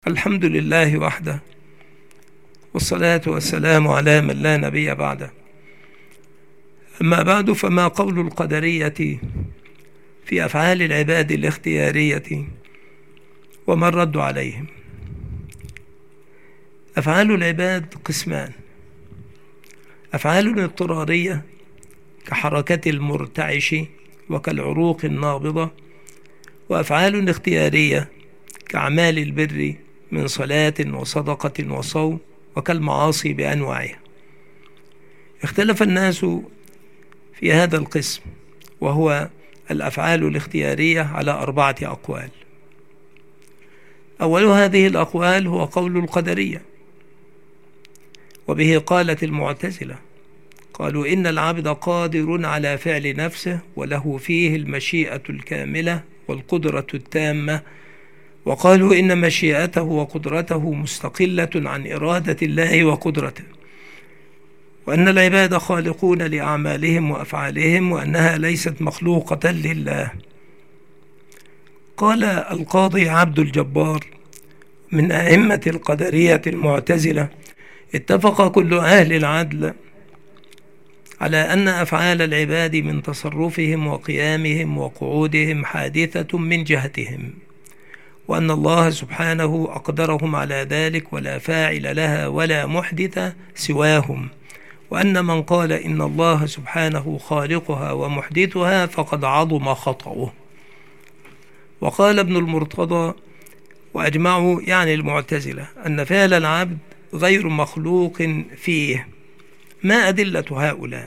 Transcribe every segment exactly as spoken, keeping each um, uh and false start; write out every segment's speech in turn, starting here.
الحمد لله وحده، والصلاة والسلام على من لا نبي بعده. أما بعد، فما قول القدرية في أفعال العباد الاختيارية وما الرد عليهم؟ أفعال العباد قسمان: أفعال اضطرارية كحركة المرتعش وكالعروق النابضة، وأفعال اختيارية كأعمال البر من صلاة وصدقة وصوم وكالمعاصي بأنواعها. اختلف الناس في هذا القسم، وهو الأفعال الاختيارية، على أربعة أقوال. أول هذه الأقوال هو قول القدرية، وبه قالت المعتزلة، قالوا إن العبد قادر على فعل نفسه وله فيه المشيئة الكاملة والقدرة التامة، وقالوا إن مشيئته وقدرته مستقلة عن إرادة الله وقدرته، وأن العباد خالقون لأعمالهم وأفعالهم، وأنها ليست مخلوقة لله. قال القاضي عبد الجبار من أئمة القدرية المعتزلة: اتفق كل أهل العدل على أن أفعال العباد من تصرفهم وقيامهم وقعودهم حادثة من جهتهم، وأن الله سبحانه أقدرهم على ذلك ولا فاعل لها ولا محدث سواهم، وأن من قال إن الله سبحانه خالقها ومحدثها فقد عظم خطأه. وقال ابن المرتضى وأجمعوا، يعني المعتزلة، أن فعل العبد غير مخلوق فيه. ما أدلة هؤلاء؟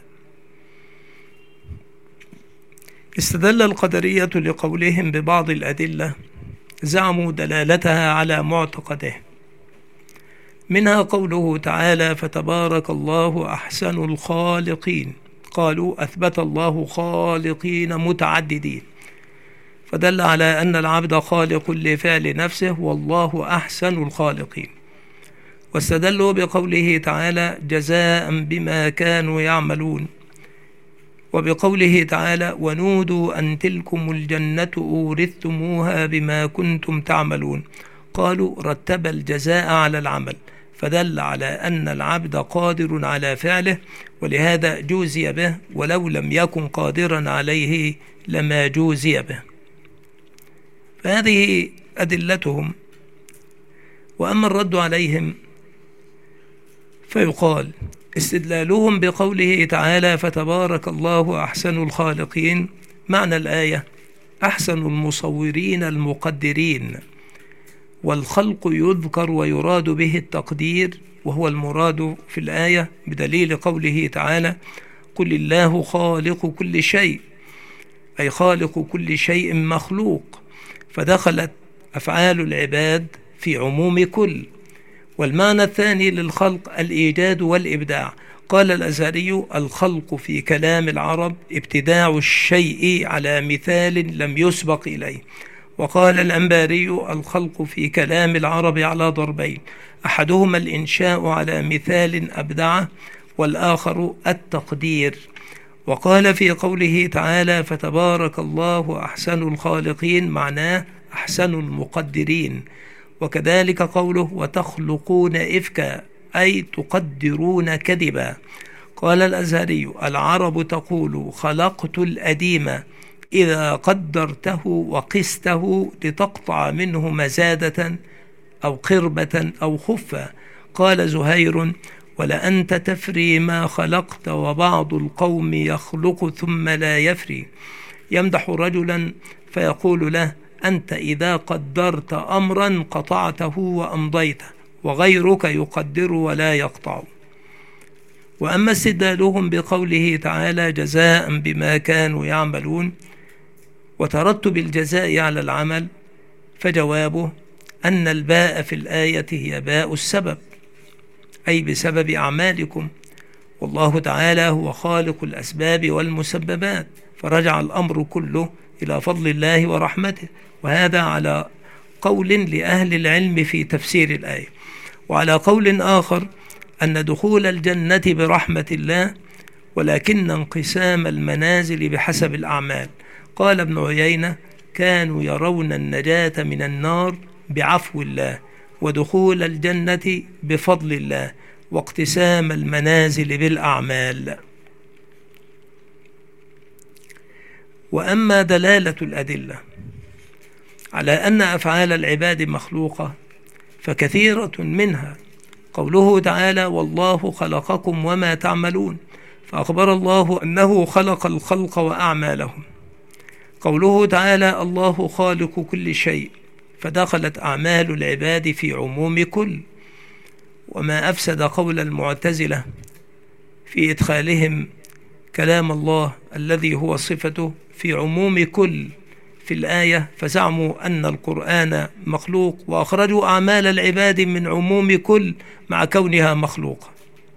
استدل القدرية لقولهم ببعض الأدلة زعموا دلالتها على معتقده، منها قوله تعالى: فتبارك الله أحسن الخالقين. قالوا أثبت الله خالقين متعددين، فدل على أن العبد خالق لفعل نفسه والله أحسن الخالقين. واستدلوا بقوله تعالى: جزاء بما كانوا يعملون، وبقوله تعالى: ونودوا أن تلكم الجنة أورثتموها بما كنتم تعملون. قالوا رتب الجزاء على العمل، فدل على أن العبد قادر على فعله، ولهذا جوزي به، ولو لم يكن قادرا عليه لما جوزي به. فهذه أدلتهم. وأما الرد عليهم فيقال: استدلالهم بقوله تعالى: فتبارك الله أحسن الخالقين، معنى الآية أحسن المصورين المقدرين، والخلق يذكر ويراد به التقدير، وهو المراد في الآية بدليل قوله تعالى: قل الله خالق كل شيء، أي خالق كل شيء مخلوق، فدخلت أفعال العباد في عموم كل. والمعنى الثاني للخلق الإيجاد والإبداع. قال الأزهري: الخلق في كلام العرب ابتداع الشيء على مثال لم يسبق إليه. وقال الأنباري: الخلق في كلام العرب على ضربين، أحدهما الإنشاء على مثال أبدعه، والآخر التقدير. وقال في قوله تعالى: فتبارك الله أحسن الخالقين، معناه أحسن المقدرين. وكذلك قوله: وتخلقون إفكا، أي تقدرون كذبا. قال الأزهري: العرب تقول خلقت الأديم إذا قدرته وقسته لتقطع منه مزادة أو قربة أو خفة. قال زهير: ولأنت تفري ما خلقت وبعض القوم يخلق ثم لا يفري. يمدح رجلا فيقول له: أنت إذا قدرت أمرا قطعته وأمضيته، وغيرك يقدر ولا يقطع. وأما استدلالهم بقوله تعالى: جزاء بما كانوا يعملون، وترتب الجزاء على العمل، فجوابه أن الباء في الآية هي باء السبب، أي بسبب أعمالكم، والله تعالى هو خالق الأسباب والمسببات، فرجع الأمر كله إلى فضل الله ورحمته. وهذا على قول لأهل العلم في تفسير الآية. وعلى قول آخر أن دخول الجنة برحمة الله، ولكن انقسام المنازل بحسب الأعمال. قال ابن عيينة: كانوا يرون النجاة من النار بعفو الله، ودخول الجنة بفضل الله، واقتسام المنازل بالأعمال. وأما دلالة الأدلة على أن أفعال العباد مخلوقة فكثيرة منها قوله تعالى: والله خلقكم وما تعملون، فأخبر الله أنه خلق الخلق وأعمالهم. قوله تعالى: الله خالق كل شيء، فدخلت أعمال العباد في عموم كل، وما أفسد قول المعتزلة في إدخالهم كلام الله الذي هو صفته في عموم كل في الآية، فزعموا أن القرآن مخلوق وأخرجوا أعمال العباد من عموم كل مع كونها مخلوقة.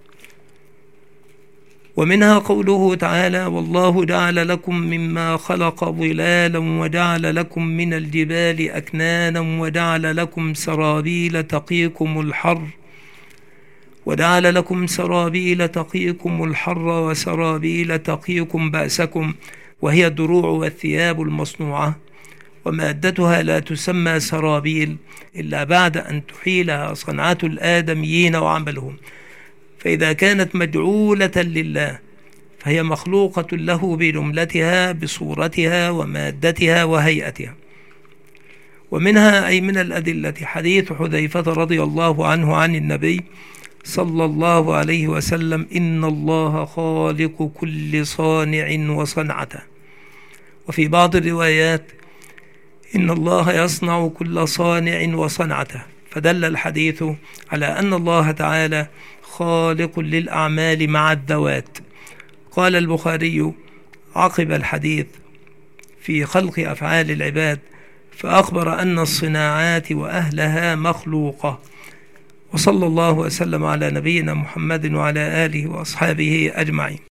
ومنها قوله تعالى: والله جعل لكم مما خلق ظلالا وجعل لكم من الجبال أكنانا وجعل لكم سرابيل تقيكم الحر وجعل لكم سرابيل تقيكم الحر وسرابيل تقيكم بأسكم، وهي الدروع والثياب المصنوعة، ومادتها لا تسمى سرابيل إلا بعد أن تحيلها صنعة الآدميين وعملهم، فإذا كانت مجعولة لله فهي مخلوقة له بجملتها بصورتها ومادتها وهيئتها. ومنها أي من الأدلة حديث حذيفة رضي الله عنه عن النبي صلى الله عليه وسلم: إن الله خالق كل صانع وصنعته. وفي بعض الروايات: إن الله يصنع كل صانع وصنعته. فدل الحديث على أن الله تعالى خالق للأعمال مع الذوات. قال البخاري عقب الحديث في خلق أفعال العباد، فأخبر أن الصناعات وأهلها مخلوقة. وصلى الله وسلم على نبينا محمد وعلى آله وأصحابه أجمعين.